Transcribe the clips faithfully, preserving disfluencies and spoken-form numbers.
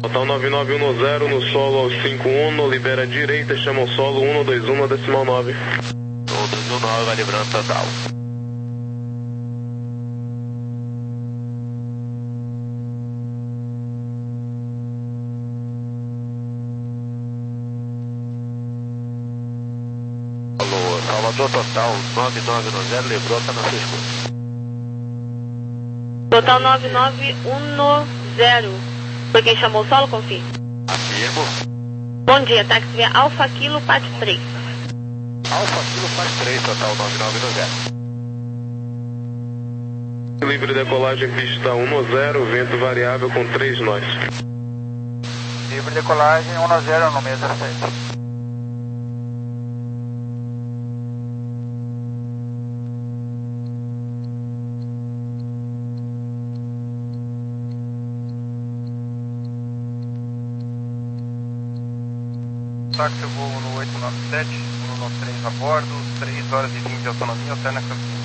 Total nove nove um zero no solo ao cinco um, libera a direita, chama o solo um dois um decimal nove. um dois um nove, vai livrando total. Alô, Salvador Total nove nove um zero, livrou, tá na sua escuta. Total nove nove um zero. Foi quem chamou o solo, confirme. Afirmo. Bom dia, táxi via Alfa Kilo Pat três. Alfa Kilo Pat três, total nove nove um zero. Livre decolagem pista um zero, vento variável com três nós. Livre decolagem um zero no seis zero sete. Táxi voo no oito nove sete, um nove três a bordo, três horas e vinte de autonomia, alterna cabine.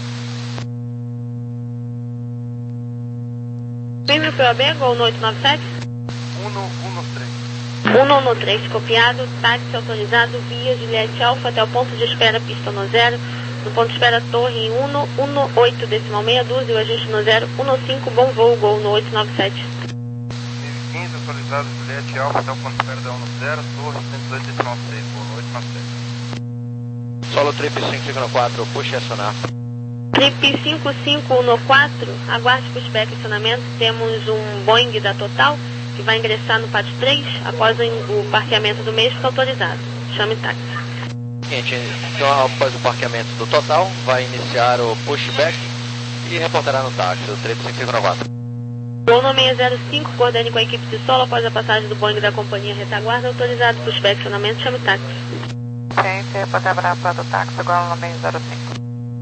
Firme para o A B, Gol no oito nove sete. um um três. um um três, copiado, táxi autorizado via Juliette Alfa até o ponto de espera, pista no zero. No ponto de espera, torre um um oito, decimal meia dúzia, o ajuste no zero um cinco, bom voo, Gol no oito nove sete. quinze, atualizado Juliette Alfa até o ponto de espera da um zero, torre cento e dois decimal seis, Gol no oito nove sete. Solo trip cinco cinco quatro, puxe e acionar. Trip cinco cinco um quatro, aguarde pushback e acionamento. Temos um Boeing da Total que vai ingressar no P A T três após o parqueamento do mesmo, está autorizado. Chame táxi. Seguinte, então após o parqueamento do Total, vai iniciar o pushback e reportará no táxi, o trip cinco cinco quatro. Gol no seis zero cinco, coordene com a equipe de solo após a passagem do Boeing da companhia retaguarda, autorizado pushback e acionamento. Chame táxi. Ciência, pode abrir para do táxi, igual no seis zero cinco.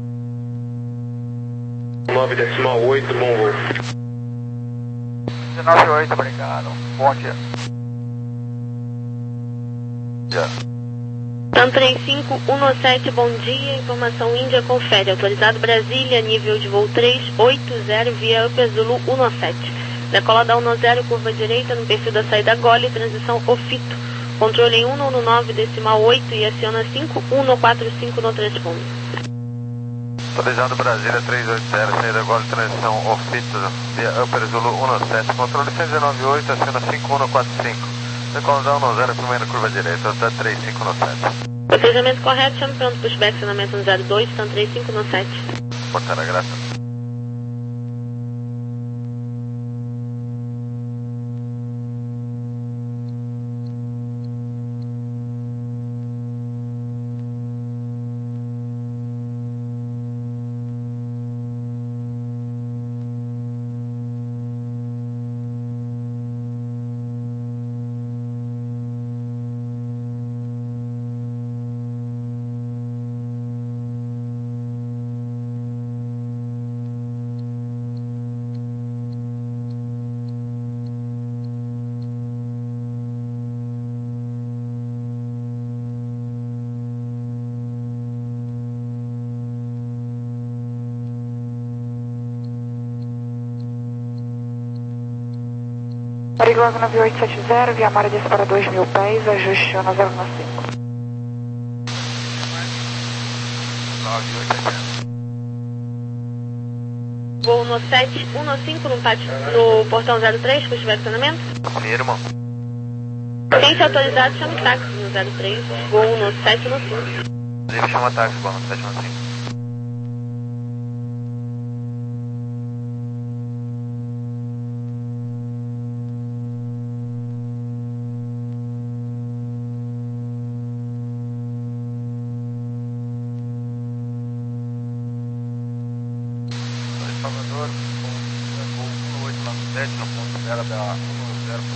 nove decimal oito, bom voo. dezenove oito, obrigado. Bom dia. Já. TAM três cinco um sete, bom dia. Informação Índia, confere. Autorizado Brasília, nível de voo três oito zero via Upper Zulu um sete. Decola da um zero, curva direita no perfil da saída Gole, transição Ofito. Controle em um um nove decimal oito e aciona cinco um quatro cinco no transponder. Autorizado Brasília três oito zero, saída Gole, transição Ofito via Upper Zulu um sete. Controle cento e dezenove oito, aciona cinco um quatro cinco. Decola da um zero, primeira curva direita, até três cinco sete. Procedimento correto, chame pronto pushback, acionamento no zero dois, TAM três cinco um sete. Portando a graça. Perigoso nove oito sete zero, via Mara desce para dois mil pés, ajuste um zero cinco. nove oito sete zero. Voo no sete um cinco no, pátio, no portão zero três, pushback, acionamento. Confirmo. Quem se autorizado, chame táxi no zero três, voo no sete um cinco. Inclusive chama táxi, bom, no sete um cinco. Salvador, voo um oito nove sete, no ponto de espera da um zero,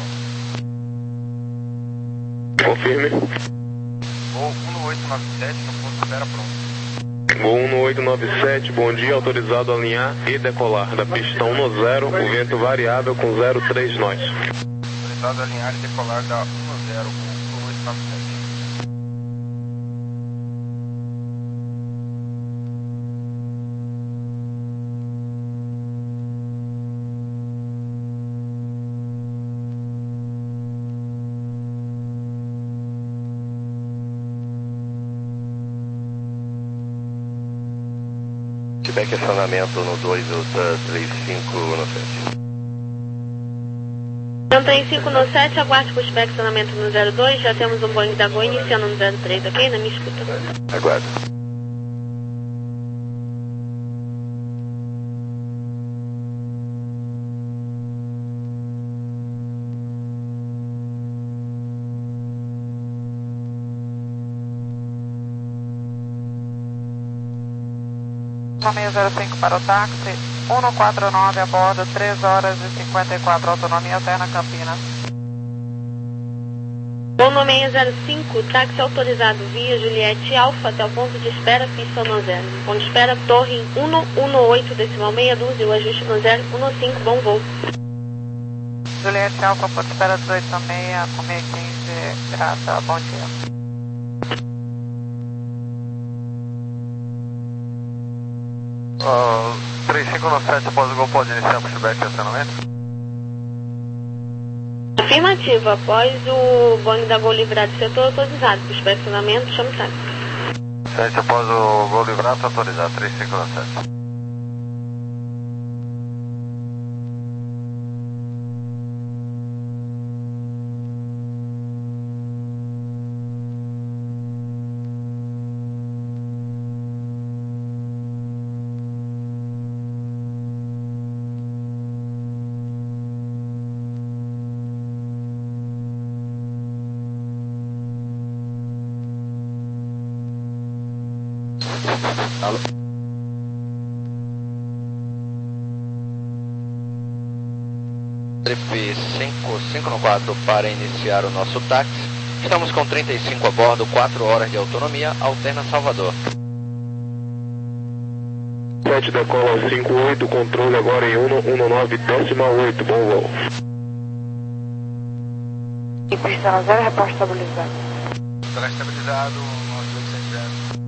pronto. Confirme. Voo um oito nove sete, no ponto de espera, pronto. Gol um oito nove sete, bom dia, autorizado a alinhar e decolar da pista um zero, o vento variável com zero três nós. Autorizado a alinhar e decolar da um zero, voo um oito nove sete. Pushback acionamento no dois, três cinco no sete. Então três cinco no sete, aguarde pushback acionamento no zero dois, já temos um Boeing da Gol iniciando no zero três, ok? Na minha escuta. Aguardo. seis zero cinco para o táxi, cento e quarenta e nove a bordo, três horas e cinquenta e quatro, autonomia Serna Campinas. Voo no seis zero cinco, táxi autorizado via Juliette Alfa até o ponto de espera, pista no zero. Ponto de espera, torre cento e dezoito, decimal meia dúzia, o ajuste no zero um cinco, bom voo. Juliette Alfa, ponto de espera dezoito e meia, com meia quinze, grata, bom dia. Uh, três cinco no sete, após o gol, pode iniciar o pushback e acionamento? Afirmativa, após o Boeing da Gol livrar do setor autorizado, pushback acionamento, chama o táxi. sete, após o gol livrado, autorizado, três cinco no sete. Alô? Trip cinco cinco quatro para iniciar o nosso táxi. Estamos com trinta e cinco a bordo, quatro horas de autonomia, alterna Salvador. sete decola cinco oito, controle agora em cento e nove, decimal oito, bom voo. E pista no zero, repórter estabilizado. Será estabilizado, nove oito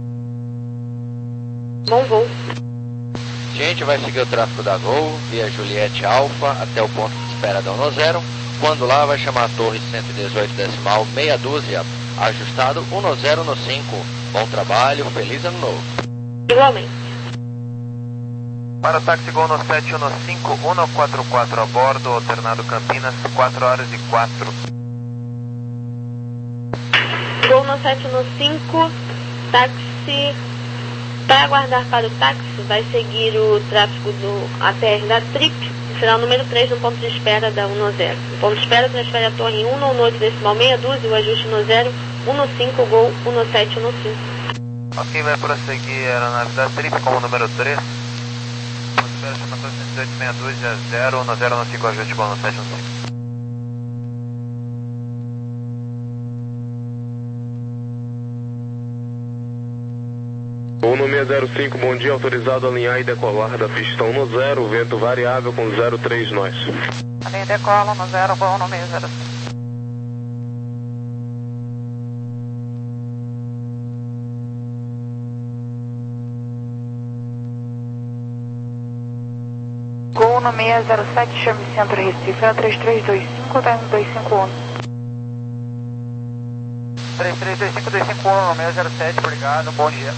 Bom voo. A gente vai seguir o tráfego da Gol via Juliette Alfa até o ponto de espera da um zero. Quando lá vai chamar a torre cento e dezoito decimal meia dúzia, ajustado um zero no cinco. Bom trabalho, feliz ano novo. Igualmente. Para o táxi Gol no sete um cinco, cento e quarenta e quatro a bordo, alternado Campinas, quatro horas e quatro. Gol no sete no cinco, táxi. Para aguardar para o táxi, vai seguir o tráfego do A T R da Trip, final número três no ponto de espera da um zero. O ponto de espera transfere a torre em cento e oito decimal meia dúzia, o ajuste no zero um cinco, Gol um sete um cinco. Ok, vai prosseguir a aeronave da Trip como número três. Ponto de espera chama cento e dezoito meia dúzia, zero um zero um cinco, ajuste Gol um sete um cinco. Voo no seis zero cinco, bom dia, autorizado a alinhar e decolar da pista um zero, vento variável com zero três nós. Alinha decola no zero, voo no seis zero cinco. Gol no seis zero sete, chame Centro Recife, é três três dois cinco, tá dois cinco um. três três dois cinco, dois cinco um, seis zero sete, obrigado, bom dia.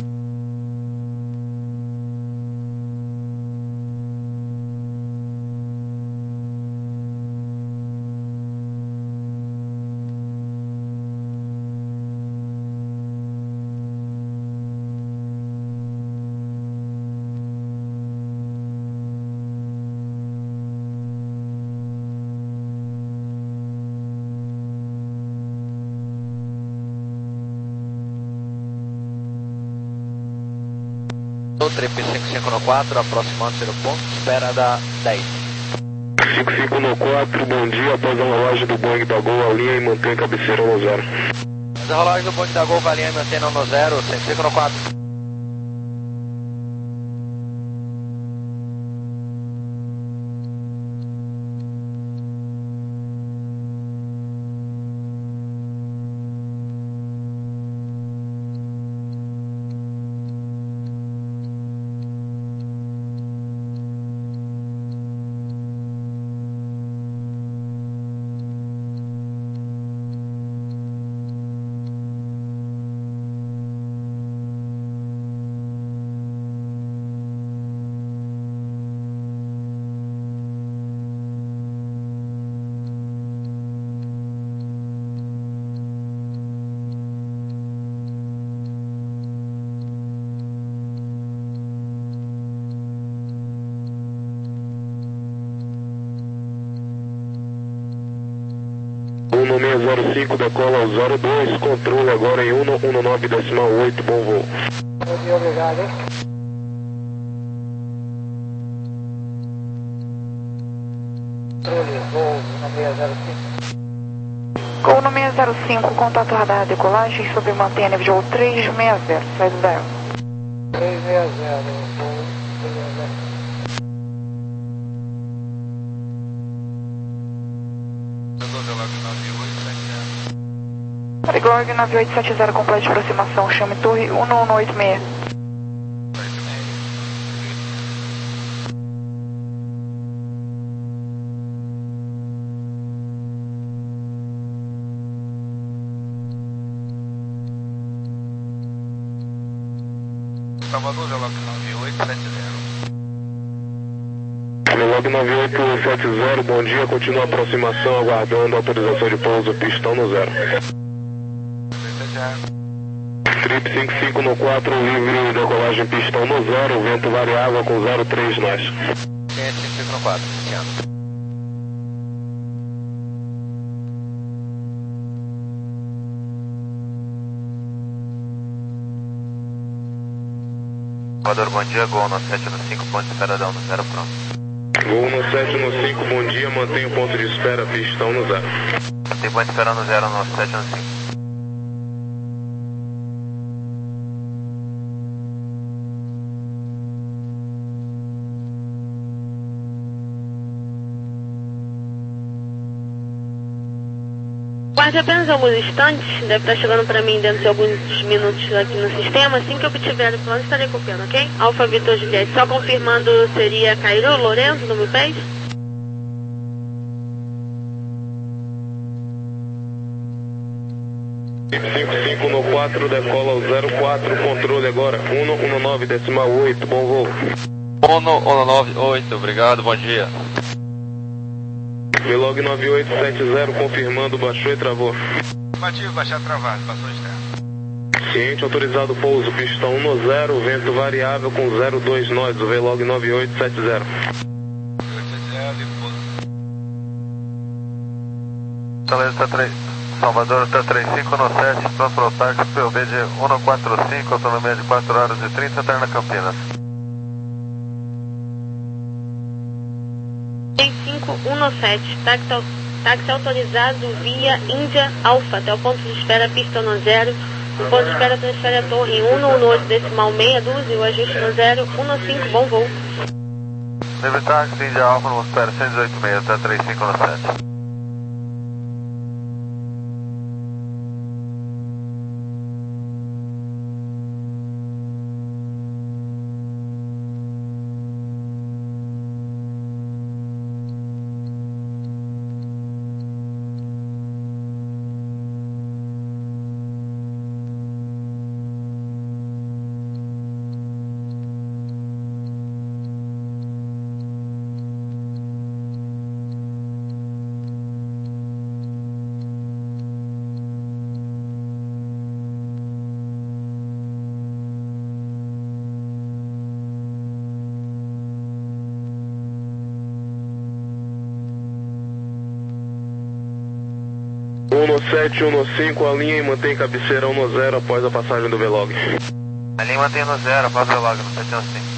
O Trip cinco cinco quatro, aproximando-se do ponto de espera da dez. cinco cinco quatro, bom dia, após a rolagem do Boeing da Gol, alinha e mantém cabeceira no zero. Mas a rolagem do Boeing da Gol vai alinhar e mantém no zero, cinco cinco quatro. um seis zero cinco, decola ao zero dois, controle agora em cento e dezesseis decimal oito, bom voo. Obrigado, hein? Controle, voo um seis zero cinco. Gol no seis zero cinco, contato radar, decolagem sobre mantenha nível de voo três seis zero, sai do zero. três seis zero, voo três seis zero. Rigor nove oito sete zero, completo de aproximação, chame torre um um oito seis. Salvador, Veloc nove oito sete zero. Veloc nove oito sete zero, bom dia, continua a aproximação, aguardando autorização de pouso, pistão no zero. Trip cinco cinco no quatro, livre, decolagem pistão no zero, vento variável com zero três nós. cinco cinco no quatro, iniciando. Salvador, bom dia, Gol no sete no cinco, ponto de espera da um no zero, pronto. Gol no sete no cinco, bom dia, mantenha o ponto de espera, pistão no zero. Tem ponto de espera no zero no sete no cinco. Guarde apenas alguns instantes, deve estar chegando para mim dentro de alguns minutos aqui no sistema. Assim que eu tiver o plano, estarei copiando, ok? Alfa Vitor Juliette, só confirmando, seria Cairo Lourenço no meu pés? cinco cinco no quatro, decola ao zero quatro, controle agora, cento e dezesseis decimal oito, bom voo. cento e dezesseis oito, obrigado, bom dia. Veloc nove oito sete zero, confirmando, baixou e travou. Batido, baixar travado, passou externo. Ciente, autorizado pouso, pistão um no zero, vento variável com zero dois nós, o Veloc nove oito sete zero. Salvador, três, Salvador, tá três cinco no sete, pronto para o táxi, P O B de cento e quarenta e cinco, autonomia de quatro horas e trinta, Eterna Campinas. cinco um no sete, táxi, táxi autorizado via Índia Alfa, até o ponto de espera, pista no zero. O ponto de espera transfere a torre em cento e dezesseis decimal meia dúzia, o ajuste no zero um no cinco, bom voo. Livre táxi, Índia Alfa, no espera cento e dezoito meia, até três cinco no sete. um no sete, um no cinco, alinha e mantém cabeceira um no zero após a passagem do Veloc. Alinha e mantém no zero após o Veloc no sete no cinco.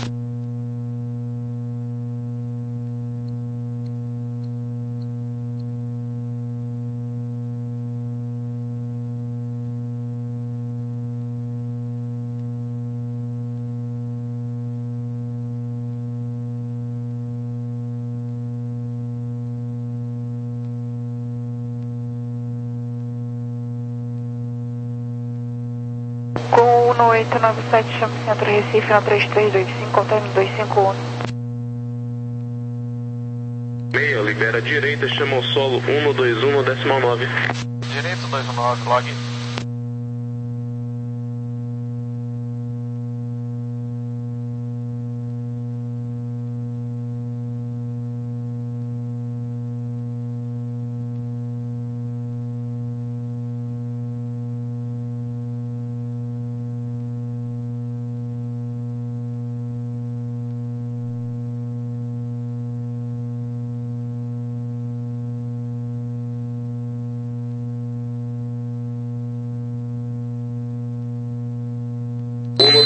Gol no oito nove sete, chame Centro Recife, na três três dois cinco, alterno dois cinco um. Meia, libera a direita, chama o solo um dois um decimal nove. Direito dois um nove, log.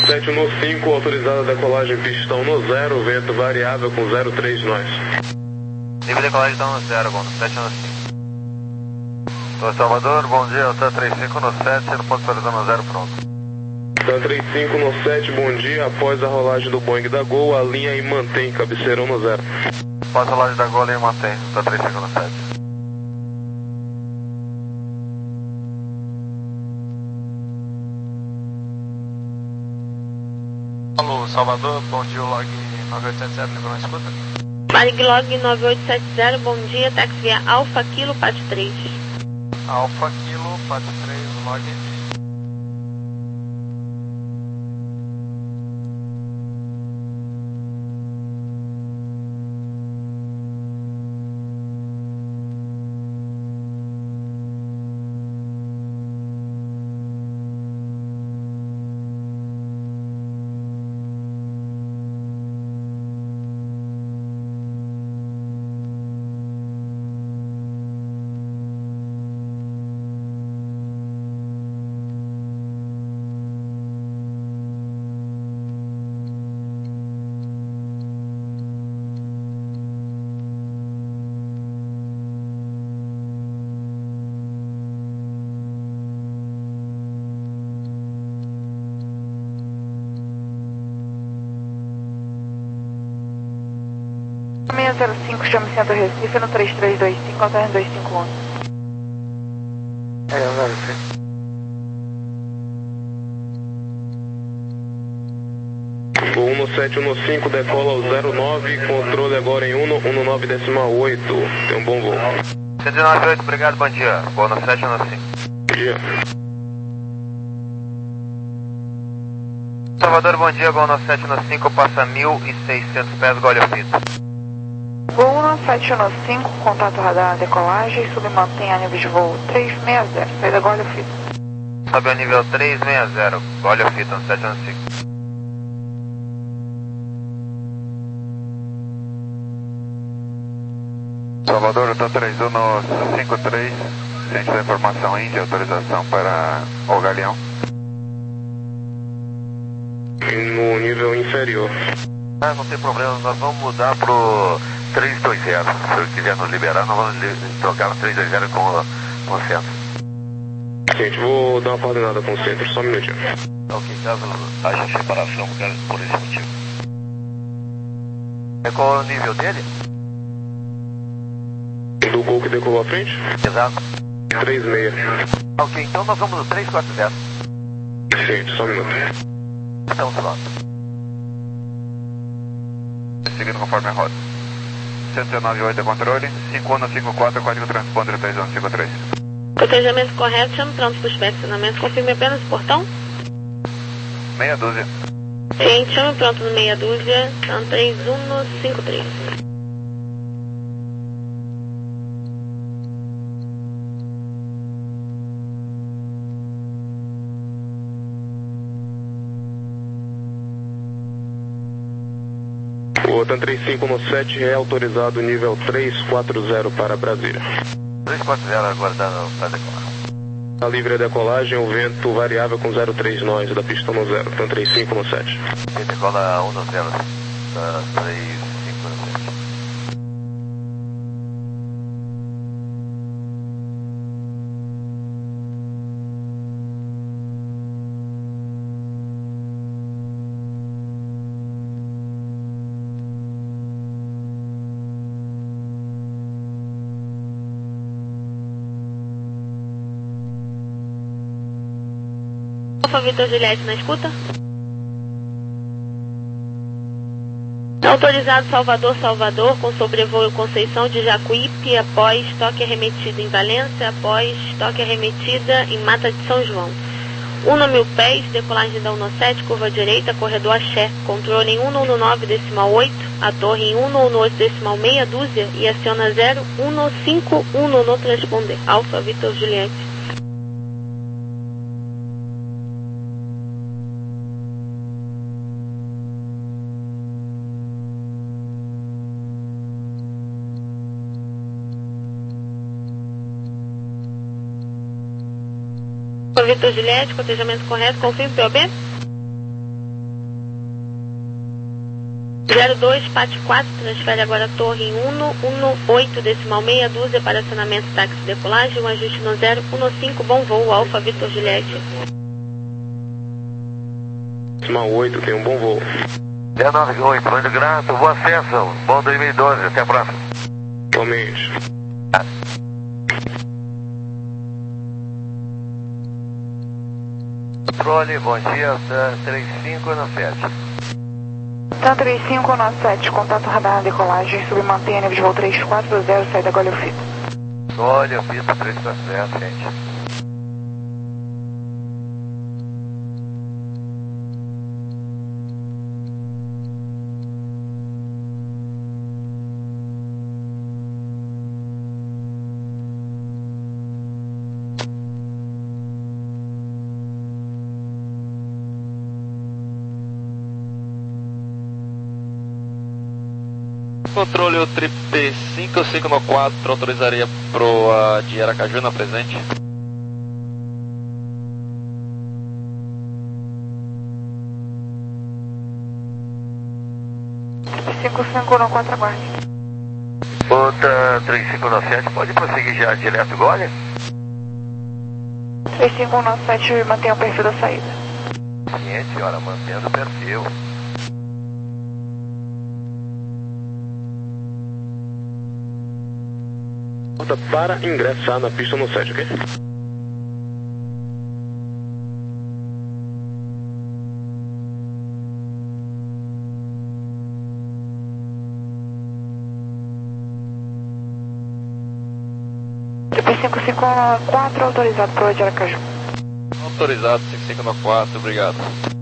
sete um cinco, autorizada a decolagem pistão no zero, vento variável com zero três nós. Nível de decolagem está no zero, bom, no sete um cinco. Tô Salvador, bom dia, Alta trinta e cinco no sete, no ponto de no zero, pronto. Alta trinta e cinco no sete, bom dia, após a rolagem do Boeing da Gol, alinha e mantém cabeceirão no zero. Após a rolagem da Gol, alinha e mantém, Alta trinta e cinco no sete. Alô, Salvador, bom dia, log nove oito sete zero, ligou na escuta? Marilog nove oito sete zero, bom dia, táxi via Alfa Kilo Pat três. Alfa Kilo Pat três, log. seis zero cinco, chame Centro Recife no três três dois cinco, Alta dois cinco um. É, zero cinco. Voo um sete um cinco, decola ao zero nove, controle agora em um um nove decimal oito. Tem um bom voo. cento e nove oito, obrigado, bom dia. Voo no sete um cinco. Bom dia. Salvador, bom dia, Gol no sete um cinco, passa mil e seiscentos pés, gole ao fito. Voo no sete um cinco, contato radar decolagem, submantém a nível de voo três seis zero, saída gole ao fito. Sobe ao nível três seis zero, gole ao fito no sete um cinco. Salvador, Alta trinta e um no cinco três, centro da informação Índia, autorização para o Galeão. No nível inferior. Ah, não tem problema, nós vamos mudar pro três dois zero. Se ele quiser nos liberar, nós vamos li trocar no três dois zero com, com o centro. Gente, vou dar uma coordenada com o centro, só um minutinho. Ok, caso haja separação por esse motivo. É qual o nível dele? Do Gol que decolou à frente? Exato. três seis. Ok, então nós vamos no três quatro zero. Gente, só um minuto. Estamos prontos. Seguindo conforme a rota. cento e nove oito é controle, cinco um cinco quatro, código transponder três um cinco três. Cotejamento correto, chame pronto para os inspecionamento, confirme apenas o portão. Meia dúzia. Gente, chame pronto no meia dúzia, são três um cinco três. O Alta trinta e cinco no sete é autorizado nível três quatro zero para Brasília. três quatro zero aguardando para decolar. A livre decolagem, o vento variável com zero três nós da pista no zero, Alta trinta e cinco no sete. Ele decola um zero, da três cinco no sete. Alfa Vitor Juliette na escuta. Autorizado Salvador, Salvador, com sobrevoo Conceição de Jacuípe, após toque arremetido em Valência, após toque arremetida em Mata de São João. um mil pés, decolagem da um sete, curva direita, corredor Axé, controle em um nove decimal oito, a torre em um oito decimal meia dúzia e aciona zero um cinco um no transponder. Alfa Vitor Juliette. Vitor Juliette, cotejamento correto, confirme P O B. zero dois, Pátio quatro, transfere agora a torre em um um oito, decimal meia dúzia para acionamento táxi decolagem, um ajuste no zero um cinco, bom voo, Alfa Vitor Juliette. Decimal oito, tem um bom voo. zero nove oito, muito grato, bom acesso, bom dois mil e doze, até a próxima. Igualmente. Controle, bom dia, três cinco no sete. TAM três cinco no sete, contato radar decolagem, submantenha nível de voo três quatro zero, saída Golho Fito. Golho Fito, três quatro zero, gente. Controle o trip cinco cinco no quatro, autorizaria pro uh, de Aracaju na presente. cinco cinco no quatro, aguarde. Outra três cinco no sete, pode prosseguir já direto Golho? três cinco no sete, mantenha o perfil da saída. Sim, senhora, mantendo o perfil. Para ingressar na pista no sete, ok? cinco cinco no quatro, autorizado pelo de Aracaju. Autorizado cinco cinco no quatro, obrigado.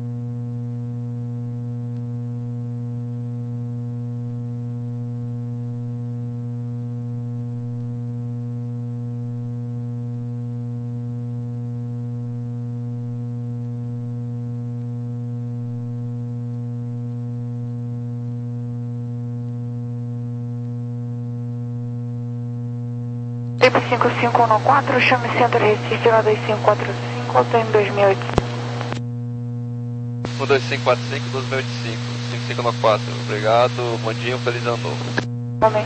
cinco cinco no quatro, chame Centro Recife, um dois cinco quatro cinco, tem dois mil e oitocentos. um dois cinco quatro cinco, dois mil e oitocentos e cinco, cinco cinco no quatro, obrigado, bom dia, um feliz ano novo. Amém.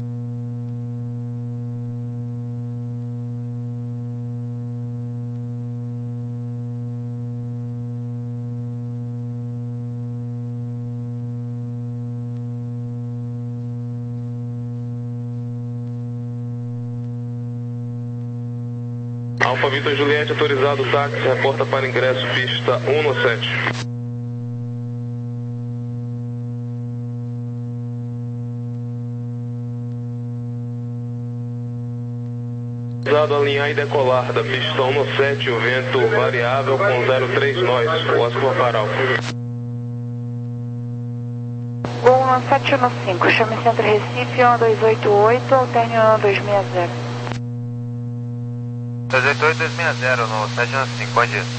Alfa Vitor Juliette, autorizado táxi, reporta para ingresso pista um no sete. Autorizado a alinhar e decolar da pista um no sete, o vento variável com zero três nós, Oscar para Alfa. Gol no sete no cinco, chame Centro Recife, um dois oito oito, alterne um dois seis zero. dois oito oito, dois seis zero no sete no cinco, bom dia.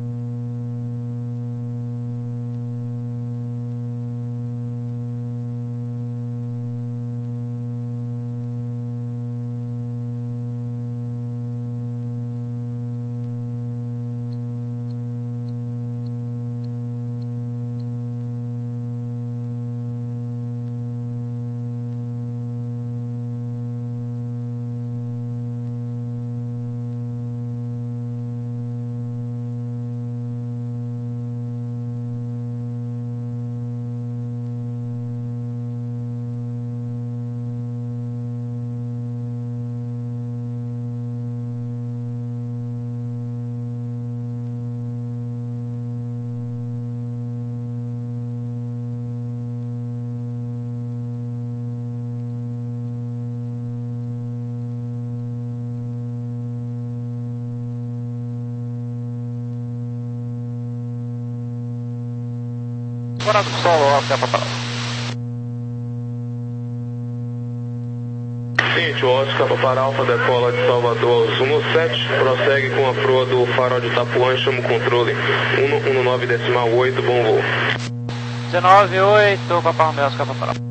Agora solo, Oscar para Seguinte, o Oscar para Alfa decola de Salvador aos um no sete, prossegue com a proa do farol de Itapuã, chama o controle um um nove decimal oito, bom voo. dezenove oito, Papa Romeo, Oscar para Alfa.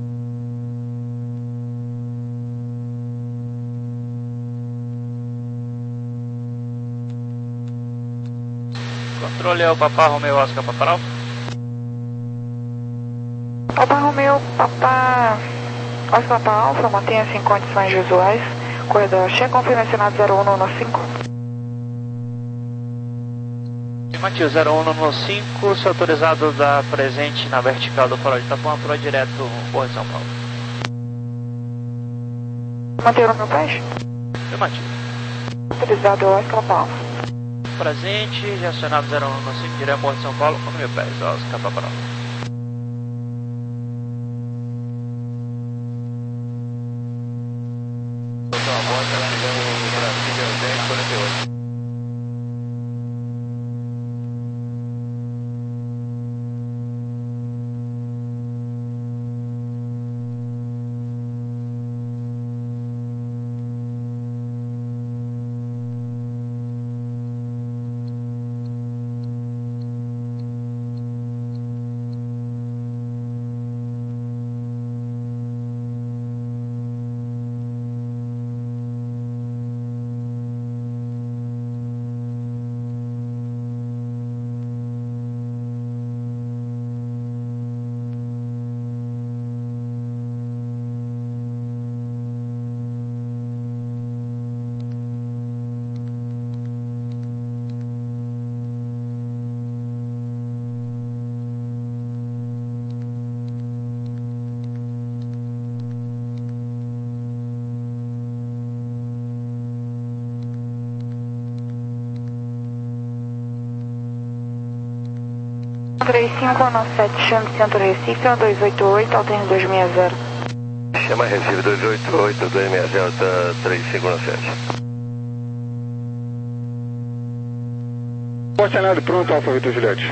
Controle é o Papa Romeo, Oscar para Alfa. Alfa Romeo Papa, Oscar Papa Alfa, mantenha-se em condições visuais. Corredor cheio, confirma ensinado zero um no cinco. Afirmativo, zero um no cinco, se autorizado dar presente na vertical do farol de Itapuã, pro direto Morro de São Paulo. Manter o meu pés? Afirmativo. Autorizado Oscar Papa Alfa. Presente, reacionado zero um no cinco, direto Morro de São Paulo, com mil pés, Oscar Papa Alfa. três cinco nove sete, chame Centro Recife, dois oito oito, alterno dois seis zero. Chama Recife dois oito oito, dois seis zero, tá três cinco nove sete. Portanado pronto, Alfa Vitor Juliette.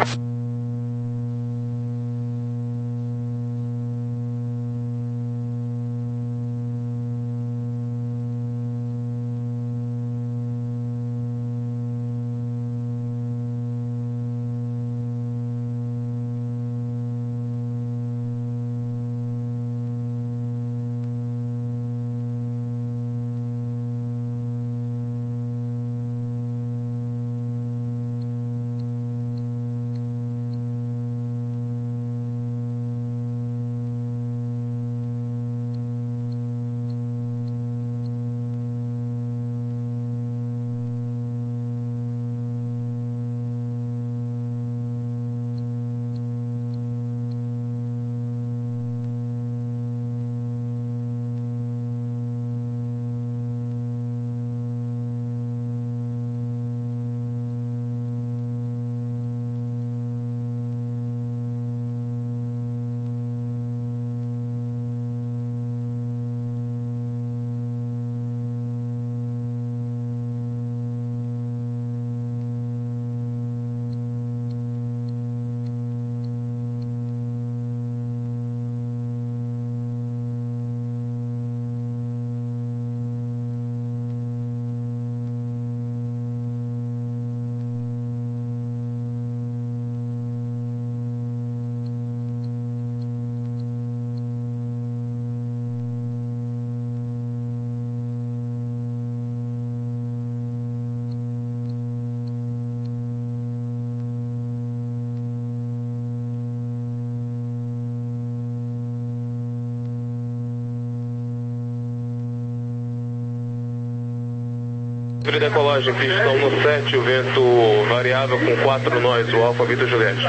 Livre decolagem, pistão no sete, o vento variável com quatro nós, o Alfa Vitor Juliette.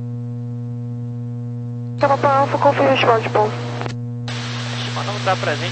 Papa Alfa, confirma o de pouso. Estimando não dá presente.